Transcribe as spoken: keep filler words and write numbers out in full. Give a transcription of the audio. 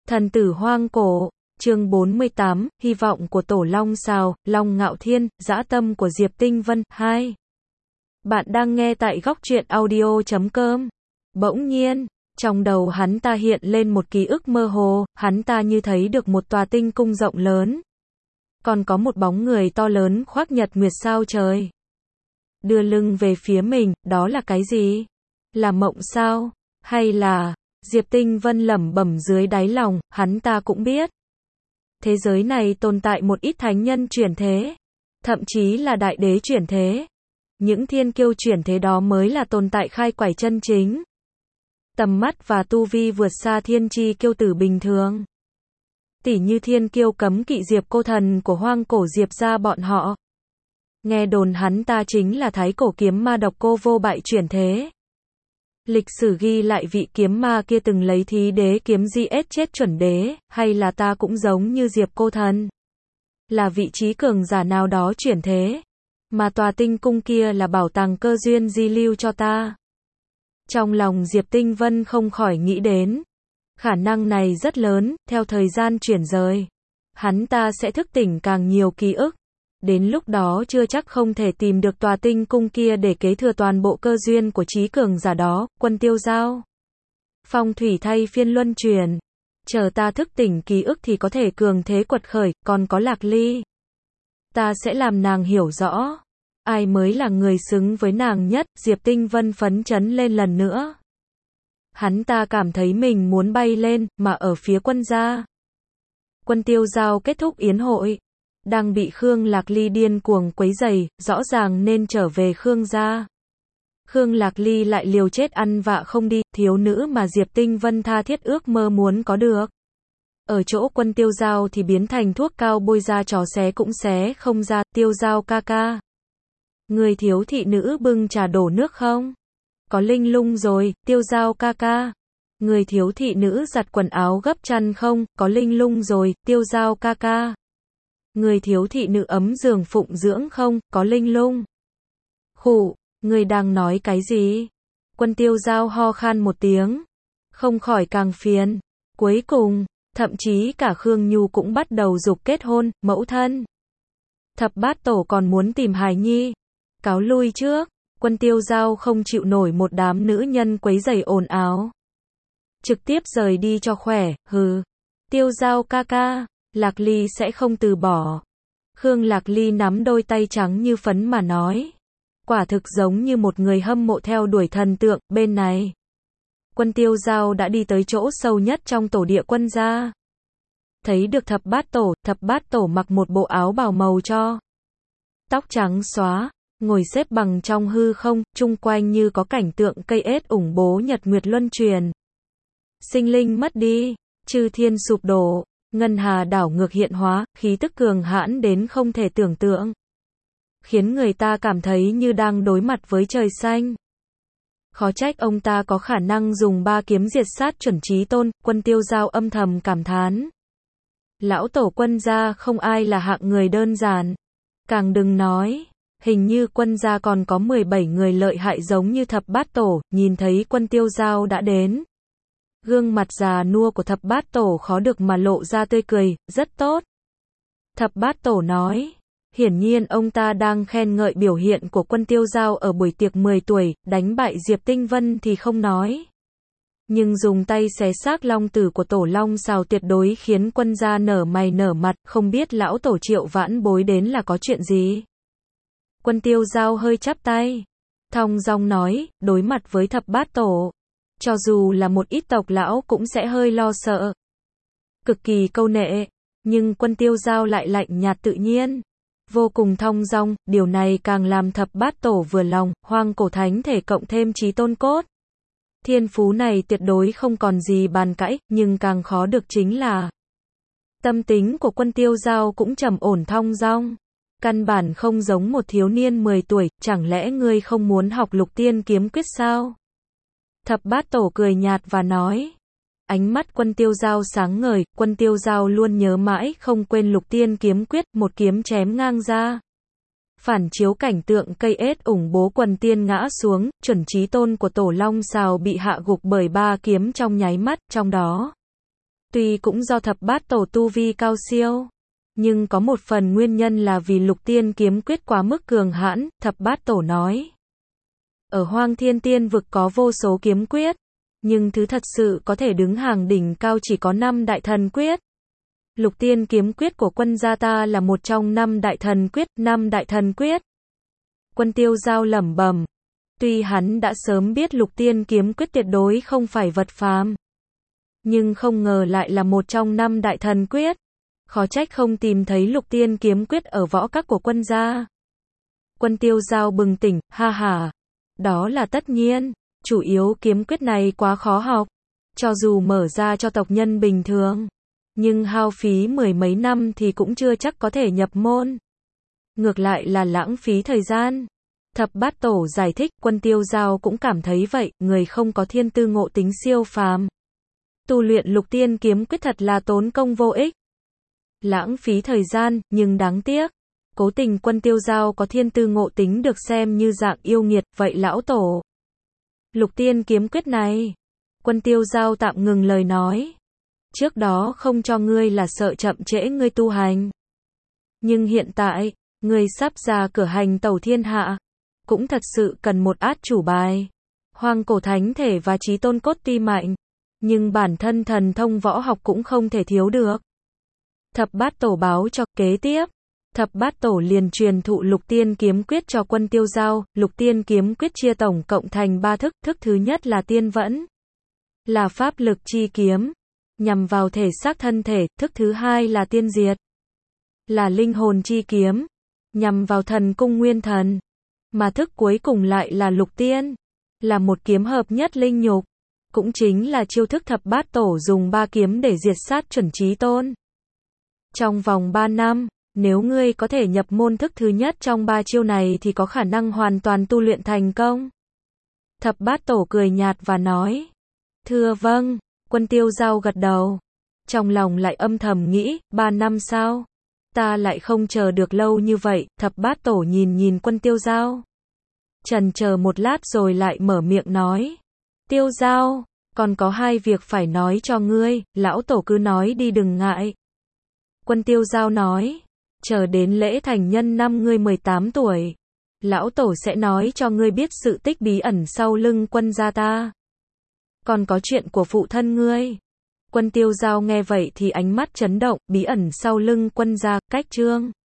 Thần tử hoang cổ, chương bốn mươi tám, hy vọng của tổ Long Sào, Long Ngạo Thiên, dã tâm của Diệp Tinh Vân, hai. Bạn đang nghe tại góc truyện audio chấm com. Bỗng nhiên, trong đầu hắn ta hiện lên một ký ức mơ hồ, hắn ta như thấy được một tòa tinh cung rộng lớn. Còn có một bóng người to lớn khoác nhật nguyệt sao trời. Đưa lưng về phía mình, đó là cái gì? Là mộng sao? Hay là... Diệp Tinh Vân lẩm bẩm dưới đáy lòng, hắn ta cũng biết. Thế giới này tồn tại một ít thánh nhân chuyển thế. Thậm chí là đại đế chuyển thế. Những thiên kiêu chuyển thế đó mới là tồn tại khai quải chân chính. Tầm mắt và tu vi vượt xa thiên chi kiêu tử bình thường. Tỉ như thiên kiêu cấm kỵ Diệp cô thần của hoang cổ Diệp gia bọn họ. Nghe đồn hắn ta chính là thái cổ kiếm ma độc cô vô bại chuyển thế. Lịch sử ghi lại vị kiếm ma kia từng lấy thí đế kiếm giết chết chuẩn đế, hay là ta cũng giống như Diệp cô thần? Là vị trí cường giả nào đó chuyển thế? Mà tòa tinh cung kia là bảo tàng cơ duyên di lưu cho ta? Trong lòng Diệp Tinh Vân không khỏi nghĩ đến. Khả năng này rất lớn, theo thời gian chuyển rời. Hắn ta sẽ thức tỉnh càng nhiều ký ức. Đến lúc đó chưa chắc không thể tìm được tòa tinh cung kia để kế thừa toàn bộ cơ duyên của trí cường giả đó, Quân Tiêu Giao. Phong thủy thay phiên luân chuyển. Chờ ta thức tỉnh ký ức thì có thể cường thế quật khởi, còn có Lạc Ly. Ta sẽ làm nàng hiểu rõ. Ai mới là người xứng với nàng nhất, Diệp Tinh Vân phấn chấn lên lần nữa. Hắn ta cảm thấy mình muốn bay lên, mà ở phía quân gia. Quân Tiêu Giao kết thúc yến hội. Đang bị Khương Lạc Ly điên cuồng quấy rầy, rõ ràng nên trở về Khương gia. Khương Lạc Ly lại liều chết ăn vạ không đi, thiếu nữ mà Diệp Tinh Vân tha thiết ước mơ muốn có được. Ở chỗ Quân Tiêu Giao thì biến thành thuốc cao bôi ra chó xé cũng xé không ra, Tiêu Giao ca ca. Người thiếu thị nữ bưng trà đổ nước không? Có linh lung rồi, Tiêu Giao ca ca. Người thiếu thị nữ giặt quần áo gấp chăn không? Có linh lung rồi, Tiêu Giao ca ca. Người thiếu thị nữ ấm giường phụng dưỡng không? Có linh lung. Khụ, người đang nói cái gì? Quân Tiêu Giao ho khan một tiếng. Không khỏi càng phiền. Cuối cùng, thậm chí cả Khương Nhu cũng bắt đầu giục kết hôn, mẫu thân. Thập bát tổ còn muốn tìm hài nhi. Cáo lui trước, Quân Tiêu Giao không chịu nổi một đám nữ nhân quấy rầy ồn ào. Trực tiếp rời đi cho khỏe, hừ. Tiêu Giao ca ca. Lạc Ly sẽ không từ bỏ. Khương Lạc Ly nắm đôi tay trắng như phấn mà nói. Quả thực giống như một người hâm mộ theo đuổi thần tượng, bên này. Quân Tiêu Giao đã đi tới chỗ sâu nhất trong tổ địa quân gia. Thấy được thập bát tổ, thập bát tổ mặc một bộ áo bào màu cho. Tóc trắng xóa, ngồi xếp bằng trong hư không, chung quanh như có cảnh tượng cây ết ủng bố nhật nguyệt luân truyền. Sinh linh mất đi, chư thiên sụp đổ. Ngân hà đảo ngược hiện hóa, khí tức cường hãn đến không thể tưởng tượng. Khiến người ta cảm thấy như đang đối mặt với trời xanh. Khó trách ông ta có khả năng dùng ba kiếm diệt sát chuẩn chí tôn, Quân Tiêu Giao âm thầm cảm thán. Lão tổ quân gia không ai là hạng người đơn giản. Càng đừng nói, hình như quân gia còn có mười bảy người lợi hại giống như thập bát tổ, nhìn thấy Quân Tiêu Giao đã đến. Gương mặt già nua của thập bát tổ khó được mà lộ ra tươi cười, rất tốt. Thập bát tổ nói, hiển nhiên ông ta đang khen ngợi biểu hiện của Quân Tiêu Giao ở buổi tiệc mười tuổi, đánh bại Diệp Tinh Vân thì không nói. Nhưng dùng tay xé xác long tử của tổ Long Sào tuyệt đối khiến quân gia nở mày nở mặt, không biết lão tổ Triệu vãn bối đến là có chuyện gì. Quân Tiêu Giao hơi chắp tay, thong dong nói, đối mặt với thập bát tổ. Cho dù là một ít tộc lão cũng sẽ hơi lo sợ. Cực kỳ câu nệ, nhưng Quân Tiêu Giao lại lạnh nhạt tự nhiên. Vô cùng thong dong, điều này càng làm thập bát tổ vừa lòng, hoang cổ thánh thể cộng thêm trí tôn cốt. Thiên phú này tuyệt đối không còn gì bàn cãi, nhưng càng khó được chính là tâm tính của Quân Tiêu Giao cũng trầm ổn thong dong. Căn bản không giống một thiếu niên mười tuổi, chẳng lẽ ngươi không muốn học lục tiên kiếm quyết sao? Thập bát tổ cười nhạt và nói. Ánh mắt Quân Tiêu Giao sáng ngời, Quân Tiêu Giao luôn nhớ mãi không quên lục tiên kiếm quyết, một kiếm chém ngang ra. Phản chiếu cảnh tượng cây ết ủng bố quần tiên ngã xuống, chuẩn chí tôn của tổ Long Sào bị hạ gục bởi ba kiếm trong nháy mắt, trong đó. Tuy cũng do thập bát tổ tu vi cao siêu, nhưng có một phần nguyên nhân là vì lục tiên kiếm quyết quá mức cường hãn, thập bát tổ nói. Ở Hoang Thiên Tiên vực có vô số kiếm quyết, nhưng thứ thật sự có thể đứng hàng đỉnh cao chỉ có năm đại thần quyết. Lục tiên kiếm quyết của quân gia ta là một trong năm đại thần quyết, năm đại thần quyết. Quân Tiêu Giao lẩm bẩm. Tuy hắn đã sớm biết lục tiên kiếm quyết tuyệt đối không phải vật phàm, nhưng không ngờ lại là một trong năm đại thần quyết. Khó trách không tìm thấy lục tiên kiếm quyết ở võ các của quân gia. Quân Tiêu Giao bừng tỉnh, ha ha. Đó là tất nhiên, chủ yếu kiếm quyết này quá khó học. Cho dù mở ra cho tộc nhân bình thường, nhưng hao phí mười mấy năm thì cũng chưa chắc có thể nhập môn. Ngược lại là lãng phí thời gian. Thập bát tổ giải thích, Quân Tiêu Giao cũng cảm thấy vậy, người không có thiên tư ngộ tính siêu phàm. Tu luyện lục tiên kiếm quyết thật là tốn công vô ích. Lãng phí thời gian, nhưng đáng tiếc. Cố tình Quân Tiêu Giao có thiên tư ngộ tính được xem như dạng yêu nghiệt, vậy lão tổ. Lục tiên kiếm quyết này. Quân Tiêu Giao tạm ngừng lời nói. Trước đó không cho ngươi là sợ chậm trễ ngươi tu hành. Nhưng hiện tại, ngươi sắp ra cửa hành tẩu thiên hạ. Cũng thật sự cần một át chủ bài. Hoang cổ thánh thể và chí tôn cốt tuy mạnh, nhưng bản thân thần thông võ học cũng không thể thiếu được. Thập bát tổ báo cho, kế tiếp. Thập bát tổ liền truyền thụ lục tiên kiếm quyết cho Quân Tiêu Giao. Lục tiên kiếm quyết chia tổng cộng thành ba thức. Thức thứ nhất là tiên vẫn, là pháp lực chi kiếm, nhằm vào thể xác thân thể. Thức thứ hai là tiên diệt, là linh hồn chi kiếm, nhằm vào thần cung nguyên thần. Mà thức cuối cùng lại là lục tiên, là một kiếm hợp nhất linh nhục. Cũng chính là chiêu thức thập bát tổ dùng ba kiếm để diệt sát chuẩn chí tôn. Trong vòng ba năm, nếu ngươi có thể nhập môn thức thứ nhất trong ba chiêu này thì có khả năng hoàn toàn tu luyện thành công. Thập bát tổ cười nhạt và nói. Thưa vâng, Quân Tiêu Giao gật đầu. Trong lòng lại âm thầm nghĩ, ba năm sao? Ta lại không chờ được lâu như vậy. Thập bát tổ nhìn nhìn Quân Tiêu Giao, chần chờ một lát rồi lại mở miệng nói. Tiêu Giao, còn có hai việc phải nói cho ngươi, lão tổ cứ nói đi đừng ngại. Quân Tiêu Giao nói. Chờ đến lễ thành nhân năm ngươi mười tám tuổi, lão tổ sẽ nói cho ngươi biết sự tích bí ẩn sau lưng quân gia ta. Còn có chuyện của phụ thân ngươi. Quân Tiêu Giao nghe vậy thì ánh mắt chấn động, bí ẩn sau lưng quân gia, cách chương.